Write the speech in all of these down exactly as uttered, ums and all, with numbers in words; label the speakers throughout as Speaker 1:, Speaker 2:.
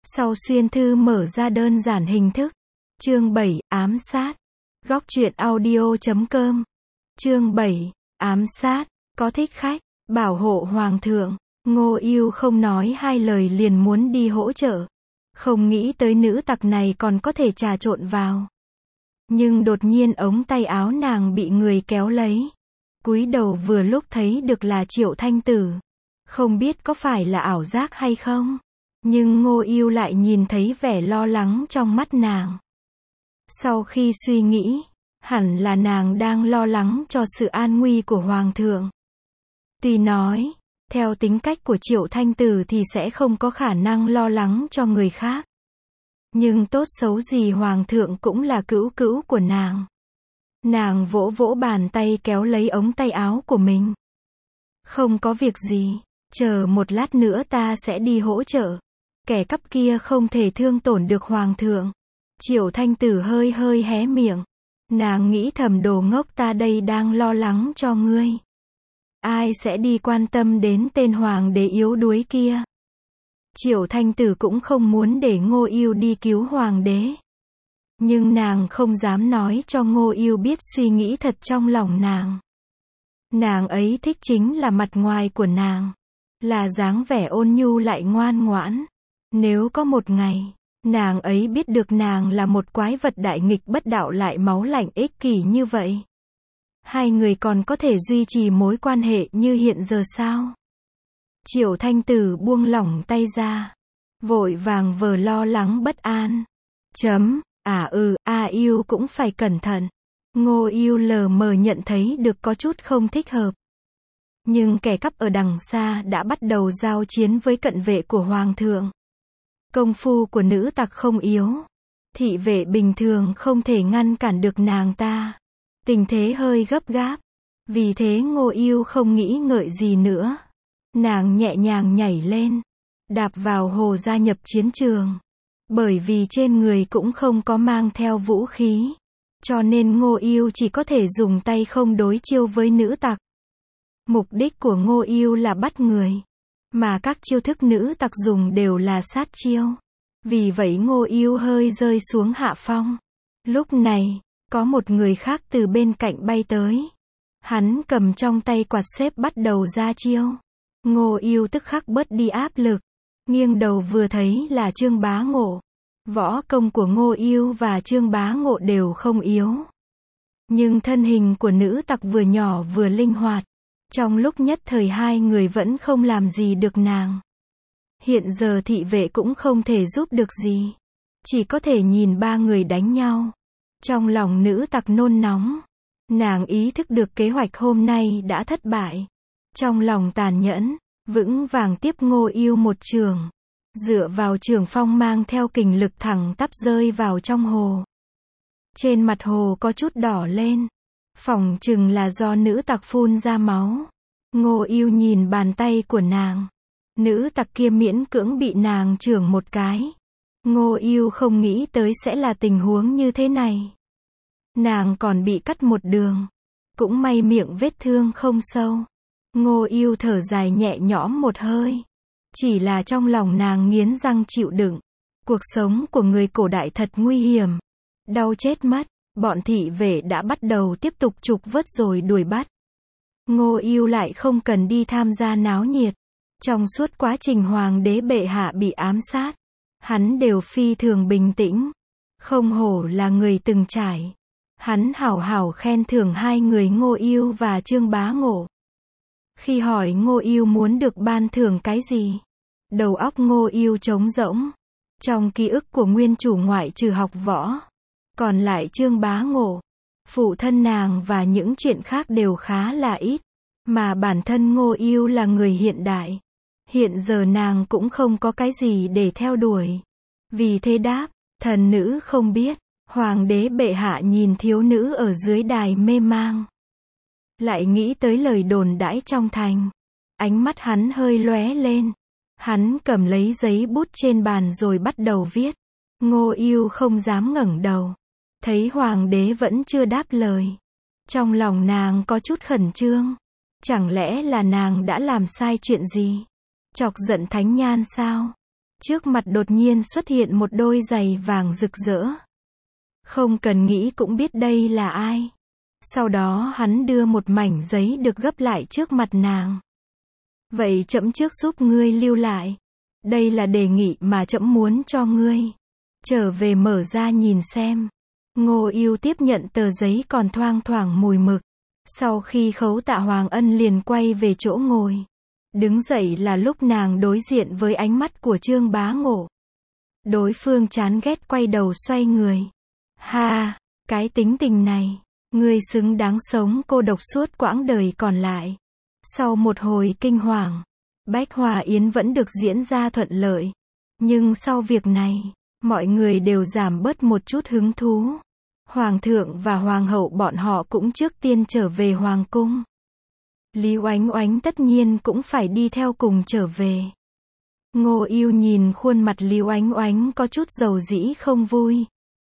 Speaker 1: Sau xuyên thư mở ra đơn giản hình thức. Chương bảy, ám sát. Góc truyện audio chấm com. Chương bảy, ám sát. Có thích khách, bảo hộ hoàng thượng. Ngô Ưu không nói hai lời liền muốn đi hỗ trợ. Không nghĩ tới nữ tặc này còn có thể trà trộn vào. Nhưng đột nhiên ống tay áo nàng bị người kéo lấy. Cúi đầu vừa lúc thấy được là Triệu Thanh Tử. Không biết có phải là ảo giác hay không? Nhưng Ngô Ưu lại nhìn thấy vẻ lo lắng trong mắt nàng. Sau khi suy nghĩ, hẳn là nàng đang lo lắng cho sự an nguy của Hoàng thượng. Tuy nói, theo tính cách của Triệu Thanh Tử thì sẽ không có khả năng lo lắng cho người khác. Nhưng tốt xấu gì Hoàng thượng cũng là cữu cữu của nàng. Nàng vỗ vỗ bàn tay kéo lấy ống tay áo của mình. Không có việc gì, chờ một lát nữa ta sẽ đi hỗ trợ. Kẻ cắp kia không thể thương tổn được Hoàng thượng. Triệu Thanh Tử hơi hơi hé miệng. Nàng nghĩ thầm đồ ngốc, ta đây đang lo lắng cho ngươi. Ai sẽ đi quan tâm đến tên hoàng đế yếu đuối kia. Triệu Thanh Tử cũng không muốn để Ngô Ưu đi cứu hoàng đế. Nhưng nàng không dám nói cho Ngô Ưu biết suy nghĩ thật trong lòng nàng. Nàng ấy thích chính là mặt ngoài của nàng. Là dáng vẻ ôn nhu lại ngoan ngoãn. Nếu có một ngày, nàng ấy biết được nàng là một quái vật đại nghịch bất đạo lại máu lạnh ích kỷ như vậy. Hai người còn có thể duy trì mối quan hệ như hiện giờ sao? Triệu Thanh Tử buông lỏng tay ra. Vội vàng vờ lo lắng bất an. Chấm, à ừ, A Ưu cũng phải cẩn thận. Ngô Ưu lờ mờ nhận thấy được có chút không thích hợp. Nhưng kẻ cắp ở đằng xa đã bắt đầu giao chiến với cận vệ của Hoàng thượng. Công phu của nữ tặc không yếu. Thị vệ bình thường không thể ngăn cản được nàng ta. Tình thế hơi gấp gáp. Vì thế Ngô Ưu không nghĩ ngợi gì nữa. Nàng nhẹ nhàng nhảy lên. Đạp vào hồ gia nhập chiến trường. Bởi vì trên người cũng không có mang theo vũ khí. Cho nên Ngô Ưu chỉ có thể dùng tay không đối chiêu với nữ tặc. Mục đích của Ngô Ưu là bắt người. Mà các chiêu thức nữ tặc dùng đều là sát chiêu. Vì vậy Ngô Ưu hơi rơi xuống hạ phong. Lúc này, có một người khác từ bên cạnh bay tới. Hắn cầm trong tay quạt xếp bắt đầu ra chiêu. Ngô Ưu tức khắc bớt đi áp lực. Nghiêng đầu vừa thấy là Trương Bá Ngộ. Võ công của Ngô Ưu và Trương Bá Ngộ đều không yếu. Nhưng thân hình của nữ tặc vừa nhỏ vừa linh hoạt. Trong lúc nhất thời hai người vẫn không làm gì được nàng. Hiện giờ thị vệ cũng không thể giúp được gì. Chỉ có thể nhìn ba người đánh nhau. Trong lòng nữ tặc nôn nóng. Nàng ý thức được kế hoạch hôm nay đã thất bại. Trong lòng tàn nhẫn, vững vàng tiếp Ngô Ưu một trường. Dựa vào trường phong mang theo kình lực thẳng tắp rơi vào trong hồ. Trên mặt hồ có chút đỏ lên. Phỏng chừng là do nữ tặc phun ra máu. Ngô Ưu nhìn bàn tay của nàng. Nữ tặc kia miễn cưỡng bị nàng chưởng một cái. Ngô Ưu không nghĩ tới sẽ là tình huống như thế này. Nàng còn bị cắt một đường. Cũng may miệng vết thương không sâu. Ngô Ưu thở dài nhẹ nhõm một hơi. Chỉ là trong lòng nàng nghiến răng chịu đựng. Cuộc sống của người cổ đại thật nguy hiểm. Đau chết mất. Bọn thị vệ đã bắt đầu tiếp tục trục vớt rồi đuổi bắt. Ngô Ưu lại không cần đi tham gia náo nhiệt. Trong suốt quá trình hoàng đế bệ hạ bị ám sát, hắn đều phi thường bình tĩnh. Không hổ là người từng trải. Hắn hảo hảo khen thưởng hai người Ngô Ưu và Trương Bá Ngộ. Khi hỏi Ngô Ưu muốn được ban thưởng cái gì, đầu óc Ngô Ưu trống rỗng. Trong ký ức của nguyên chủ ngoại trừ học võ, còn lại Trương Bá Ngộ, phụ thân nàng và những chuyện khác đều khá là ít. Mà bản thân Ngô Ưu là người hiện đại. Hiện giờ nàng cũng không có cái gì để theo đuổi. Vì thế đáp, thần nữ không biết. Hoàng đế bệ hạ nhìn thiếu nữ ở dưới đài mê mang. Lại nghĩ tới lời đồn đãi trong thành. Ánh mắt hắn hơi lóe lên. Hắn cầm lấy giấy bút trên bàn rồi bắt đầu viết. Ngô Ưu không dám ngẩng đầu. Thấy hoàng đế vẫn chưa đáp lời. Trong lòng nàng có chút khẩn trương. Chẳng lẽ là nàng đã làm sai chuyện gì? Chọc giận Thánh Nhan sao? Trước mặt đột nhiên xuất hiện một đôi giày vàng rực rỡ. Không cần nghĩ cũng biết đây là ai. Sau đó hắn đưa một mảnh giấy được gấp lại trước mặt nàng. Vậy trẫm trước giúp ngươi lưu lại. Đây là đề nghị mà trẫm muốn cho ngươi. Trở về mở ra nhìn xem. Ngô Yêu tiếp nhận tờ giấy còn thoang thoảng mùi mực. Sau khi khấu tạ Hoàng Ân liền quay về chỗ ngồi. Đứng dậy là lúc nàng đối diện với ánh mắt của Trương Bá Ngộ. Đối phương chán ghét quay đầu xoay người. Ha, cái tính tình này, ngươi xứng đáng sống cô độc suốt quãng đời còn lại. Sau một hồi kinh hoàng, Bách Hòa Yến vẫn được diễn ra thuận lợi. Nhưng sau việc này, mọi người đều giảm bớt một chút hứng thú. Hoàng thượng và hoàng hậu bọn họ cũng trước tiên trở về hoàng cung. Lý Oánh Oánh tất nhiên cũng phải đi theo cùng trở về. Ngô Yêu nhìn khuôn mặt Lý Oánh Oánh có chút dầu dĩ không vui.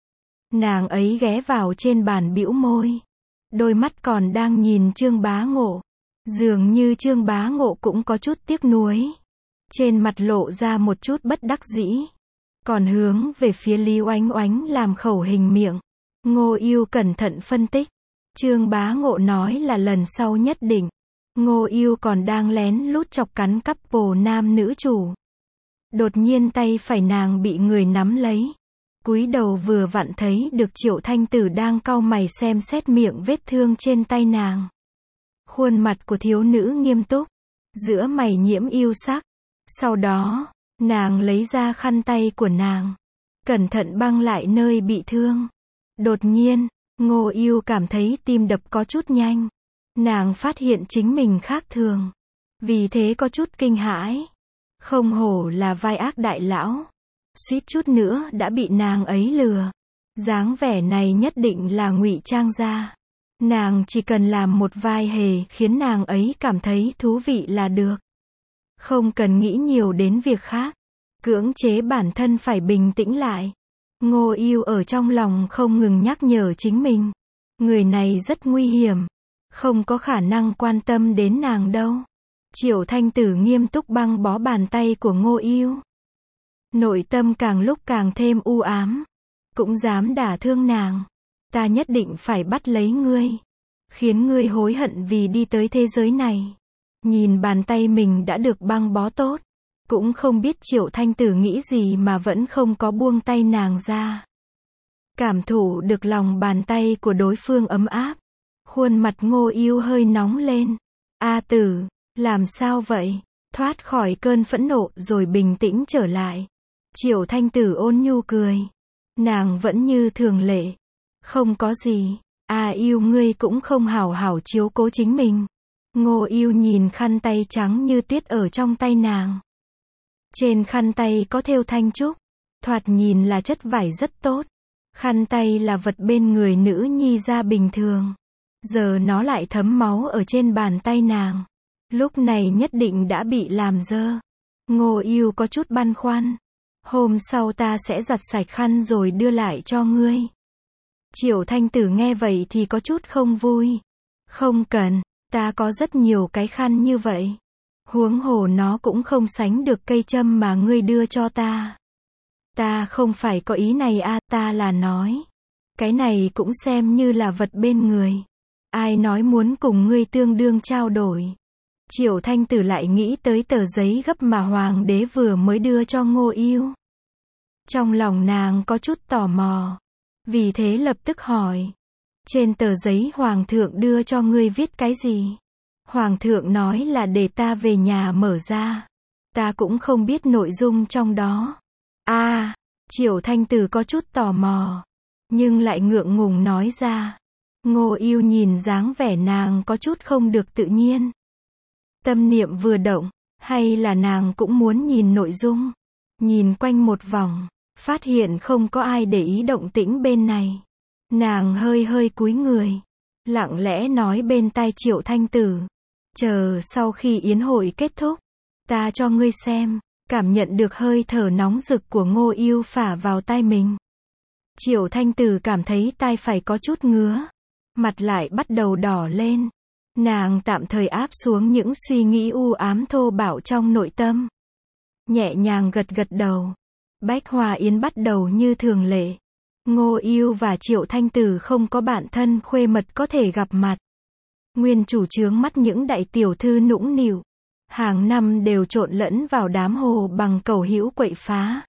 Speaker 1: Nàng ấy ghé vào trên bàn bĩu môi. Đôi mắt còn đang nhìn Trương Bá Ngộ. Dường như Trương Bá Ngộ cũng có chút tiếc nuối. Trên mặt lộ ra một chút bất đắc dĩ. Còn hướng về phía Lý Oánh Oánh làm khẩu hình miệng. Ngô Yêu cẩn thận phân tích. Trương Bá Ngộ nói là lần sau nhất định. Ngô Yêu còn đang lén lút chọc cắn couple nam nữ chủ. Đột nhiên tay phải nàng bị người nắm lấy. Cúi đầu vừa vặn thấy được Triệu Thanh Tử đang cau mày xem xét miệng vết thương trên tay nàng. Khuôn mặt của thiếu nữ nghiêm túc. Giữa mày nhiễm yêu sắc. Sau đó, nàng lấy ra khăn tay của nàng. Cẩn thận băng lại nơi bị thương. Đột nhiên, Ngô Yêu cảm thấy tim đập có chút nhanh. Nàng phát hiện chính mình khác thường. Vì thế có chút kinh hãi. Không hổ là vai ác đại lão. Suýt chút nữa đã bị nàng ấy lừa. Dáng vẻ này nhất định là ngụy trang ra. Nàng chỉ cần làm một vai hề khiến nàng ấy cảm thấy thú vị là được. Không cần nghĩ nhiều đến việc khác. Cưỡng chế bản thân phải bình tĩnh lại. Ngô Yêu ở trong lòng không ngừng nhắc nhở chính mình. Người này rất nguy hiểm. Không có khả năng quan tâm đến nàng đâu. Triệu Thanh Tử nghiêm túc băng bó bàn tay của Ngô Yêu. Nội tâm càng lúc càng thêm u ám. Cũng dám đả thương nàng. Ta nhất định phải bắt lấy ngươi. Khiến ngươi hối hận vì đi tới thế giới này. Nhìn bàn tay mình đã được băng bó tốt. Cũng không biết Triệu Thanh Tử nghĩ gì mà vẫn không có buông tay nàng ra. Cảm thụ được lòng bàn tay của đối phương ấm áp. Khuôn mặt Ngô Yêu hơi nóng lên. A Tử, làm sao vậy? Thoát khỏi cơn phẫn nộ rồi bình tĩnh trở lại. Triệu Thanh Tử ôn nhu cười. Nàng vẫn như thường lệ. Không có gì. A Yêu ngươi cũng không hảo hảo chiếu cố chính mình. Ngô Yêu nhìn khăn tay trắng như tuyết ở trong tay nàng. Trên khăn tay có thêu thanh trúc. Thoạt nhìn là chất vải rất tốt. Khăn tay là vật bên người nữ nhi ra bình thường. Giờ nó lại thấm máu ở trên bàn tay nàng. Lúc này nhất định đã bị làm dơ. Ngô Yêu có chút băn khoăn. Hôm sau ta sẽ giặt sạch khăn rồi đưa lại cho ngươi. Triệu Thanh Tử nghe vậy thì có chút không vui. Không cần, ta có rất nhiều cái khăn như vậy. Huống hồ nó cũng không sánh được cây châm mà ngươi đưa cho ta. Ta không phải có ý này a, ta là nói. Cái này cũng xem như là vật bên người. Ai nói muốn cùng ngươi tương đương trao đổi. Triệu Thanh Tử lại nghĩ tới tờ giấy gấp mà hoàng đế vừa mới đưa cho Ngô Yêu. Trong lòng nàng có chút tò mò. Vì thế lập tức hỏi. Trên tờ giấy hoàng thượng đưa cho ngươi viết cái gì? Hoàng thượng nói là để ta về nhà mở ra. Ta cũng không biết nội dung trong đó. A, à, Triệu Thanh Tử có chút tò mò. Nhưng lại ngượng ngùng nói ra. Ngô Yêu nhìn dáng vẻ nàng có chút không được tự nhiên. Tâm niệm vừa động, hay là nàng cũng muốn nhìn nội dung. Nhìn quanh một vòng, phát hiện không có ai để ý động tĩnh bên này. Nàng hơi hơi cúi người, lặng lẽ nói bên tai Triệu Thanh Tử. Chờ sau khi yến hội kết thúc, ta cho ngươi xem. Cảm nhận được hơi thở nóng rực của Ngô Yêu phả vào tai mình. Triệu Thanh Tử cảm thấy tai phải có chút ngứa. Mặt lại bắt đầu đỏ lên. Nàng tạm thời áp xuống những suy nghĩ u ám thô bạo trong nội tâm. nhẹ nhàng gật gật đầu. Bách Hòa Yến bắt đầu như thường lệ. Ngô Ưu và Triệu Thanh Tử không có bạn thân khuê mật có thể gặp mặt. Nguyên chủ chướng mắt những đại tiểu thư nũng nịu, hàng năm đều trộn lẫn vào đám hồ bằng cẩu hữu quậy phá.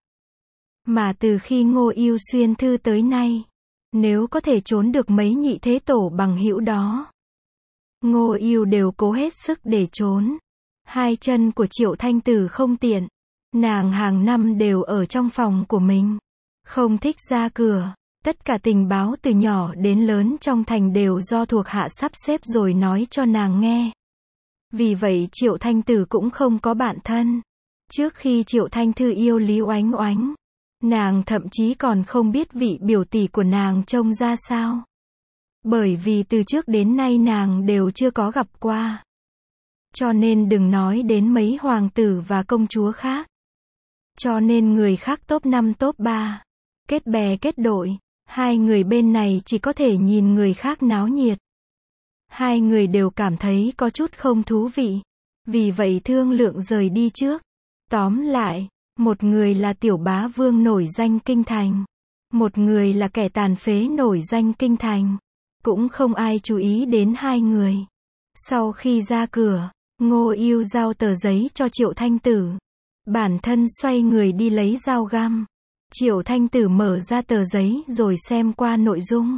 Speaker 1: Mà từ khi Ngô Ưu xuyên thư tới nay, nếu có thể trốn được mấy nhị thế tổ bằng hữu đó, Ngô Ưu đều cố hết sức để trốn. Hai chân của Triệu Thanh Tử không tiện, nàng hàng năm đều ở trong phòng của mình, không thích ra cửa. Tất cả tình báo từ nhỏ đến lớn trong thành đều do thuộc hạ sắp xếp rồi nói cho nàng nghe. Vì vậy Triệu Thanh Tử cũng không có bạn thân. Trước khi Triệu Thanh Thư yêu Lý Oánh Oánh, nàng thậm chí còn không biết vị biểu tỷ của nàng trông ra sao. Bởi vì từ trước đến nay nàng đều chưa có gặp qua. Cho nên đừng nói đến mấy hoàng tử và công chúa khác. Cho nên người khác top năm top ba, kết bè kết đội, hai người bên này chỉ có thể nhìn người khác náo nhiệt. Hai người đều cảm thấy có chút không thú vị. Vì vậy thương lượng rời đi trước. Tóm lại, một người là tiểu bá vương nổi danh kinh thành. Một người là kẻ tàn phế nổi danh kinh thành. Cũng không ai chú ý đến hai người. Sau khi ra cửa, Ngô Ưu giao tờ giấy cho Triệu Thanh Tử. Bản thân xoay người đi lấy dao găm. Triệu Thanh Tử mở ra tờ giấy rồi xem qua nội dung.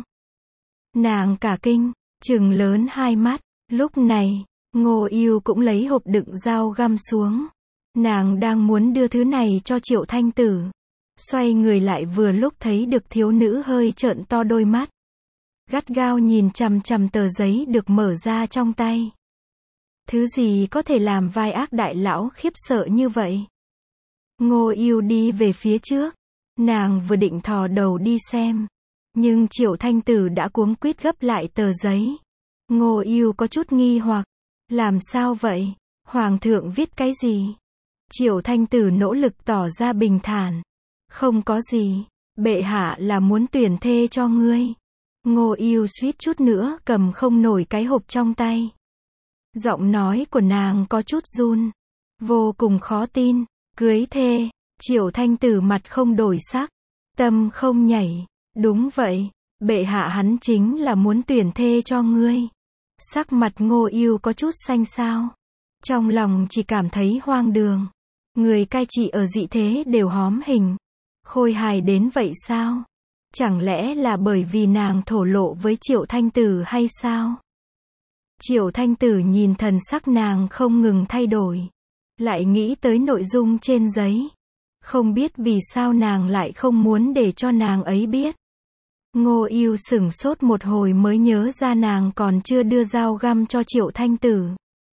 Speaker 1: Nàng cả kinh, trừng lớn hai mắt. Lúc này, Ngô Ưu cũng lấy hộp đựng dao găm xuống. Nàng đang muốn đưa thứ này cho Triệu Thanh Tử. Xoay người lại vừa lúc thấy được thiếu nữ hơi trợn to đôi mắt. Gắt gao nhìn chằm chằm tờ giấy được mở ra trong tay. Thứ gì có thể làm vai ác đại lão khiếp sợ như vậy? Ngô Ưu đi về phía trước. Nàng vừa định thò đầu đi xem. Nhưng Triệu Thanh Tử đã cuống quýt gấp lại tờ giấy. Ngô Ưu có chút nghi hoặc. Làm sao vậy? Hoàng thượng viết cái gì? Triệu Thanh Tử nỗ lực tỏ ra bình thản. Không có gì. Bệ hạ là muốn tuyển thê cho ngươi. Ngô Ưu suýt chút nữa cầm không nổi cái hộp trong tay. Giọng nói của nàng có chút run. Vô cùng khó tin. Cưới thê. Triệu Thanh Tử mặt không đổi sắc. Tâm không nhảy. Đúng vậy. Bệ hạ hắn chính là muốn tuyển thê cho ngươi. Sắc mặt Ngô Ưu có chút xanh xao. Trong lòng chỉ cảm thấy hoang đường. Người cai trị ở dị thế đều hóm hình. Khôi hài đến vậy sao? Chẳng lẽ là bởi vì nàng thổ lộ với Triệu Thanh Tử hay sao? Triệu Thanh Tử nhìn thần sắc nàng không ngừng thay đổi. Lại nghĩ tới nội dung trên giấy. Không biết vì sao nàng lại không muốn để cho nàng ấy biết. Ngô Ưu sửng sốt một hồi mới nhớ ra nàng còn chưa đưa dao găm cho Triệu Thanh Tử.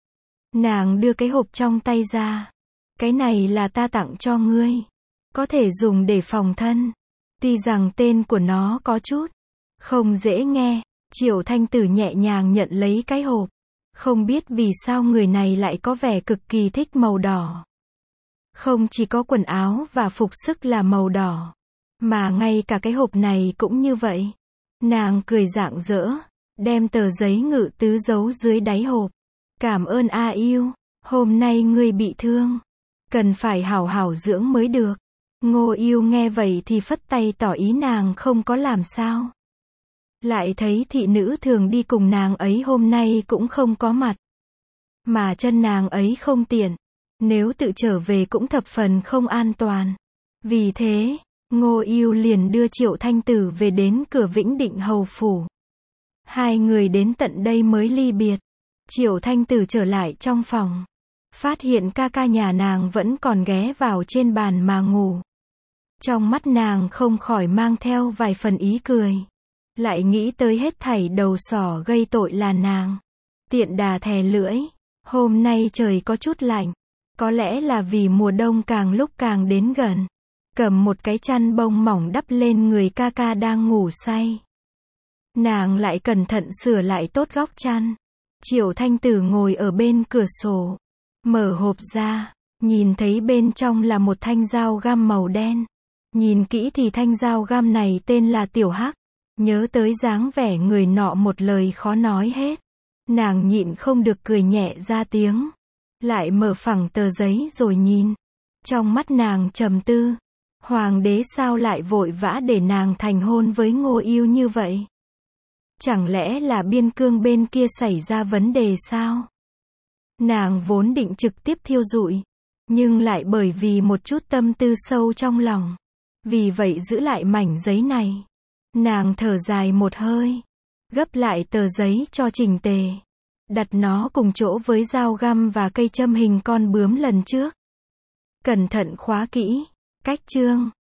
Speaker 1: Nàng đưa cái hộp trong tay ra. Cái này là ta tặng cho ngươi. Có thể dùng để phòng thân. Tuy rằng tên của nó có chút không dễ nghe. Triệu Thanh Tử nhẹ nhàng nhận lấy cái hộp. Không biết vì sao người này lại có vẻ cực kỳ thích màu đỏ. Không chỉ có quần áo và phục sức là màu đỏ, mà ngay cả cái hộp này cũng như vậy. Nàng cười rạng rỡ, đem tờ giấy ngự tứ giấu dưới đáy hộp. Cảm ơn A Ưu, hôm nay ngươi bị thương, cần phải hảo hảo dưỡng mới được. Ngô Ưu nghe vậy thì phất tay tỏ ý nàng không có làm sao. Lại thấy thị nữ thường đi cùng nàng ấy hôm nay cũng không có mặt. Mà chân nàng ấy không tiện. Nếu tự trở về cũng thập phần không an toàn. Vì thế, Ngô Ưu liền đưa Triệu Thanh Tử về đến cửa Vĩnh Định hầu phủ. Hai người đến tận đây mới ly biệt. Triệu Thanh Tử trở lại trong phòng. Phát hiện ca ca nhà nàng vẫn còn ghé vào trên bàn mà ngủ. Trong mắt nàng không khỏi mang theo vài phần ý cười. Lại nghĩ tới hết thảy đầu sỏ gây tội là nàng. Tiện đà thè lưỡi. Hôm nay trời có chút lạnh. Có lẽ là vì mùa đông càng lúc càng đến gần. Cầm một cái chăn bông mỏng đắp lên người ca ca đang ngủ say. Nàng lại cẩn thận sửa lại tốt góc chăn. Triệu Thanh Tử ngồi ở bên cửa sổ. Mở hộp ra. Nhìn thấy bên trong là một thanh dao găm màu đen. Nhìn kỹ thì thanh dao găm này tên là Tiểu Hắc. Nhớ tới dáng vẻ người nọ một lời khó nói hết. Nàng nhịn không được cười nhẹ ra tiếng. Lại mở phẳng tờ giấy rồi nhìn. Trong mắt nàng trầm tư. Hoàng đế sao lại vội vã để nàng thành hôn với Ngô Yêu như vậy? Chẳng lẽ là biên cương bên kia xảy ra vấn đề sao? Nàng vốn định trực tiếp thiêu rụi, nhưng lại bởi vì một chút tâm tư sâu trong lòng. Vì vậy giữ lại mảnh giấy này. Nàng thở dài một hơi, gấp lại tờ giấy cho chỉnh tề. Đặt nó cùng chỗ với dao găm và cây châm hình con bướm lần trước. Cẩn thận khóa kỹ. Cách chương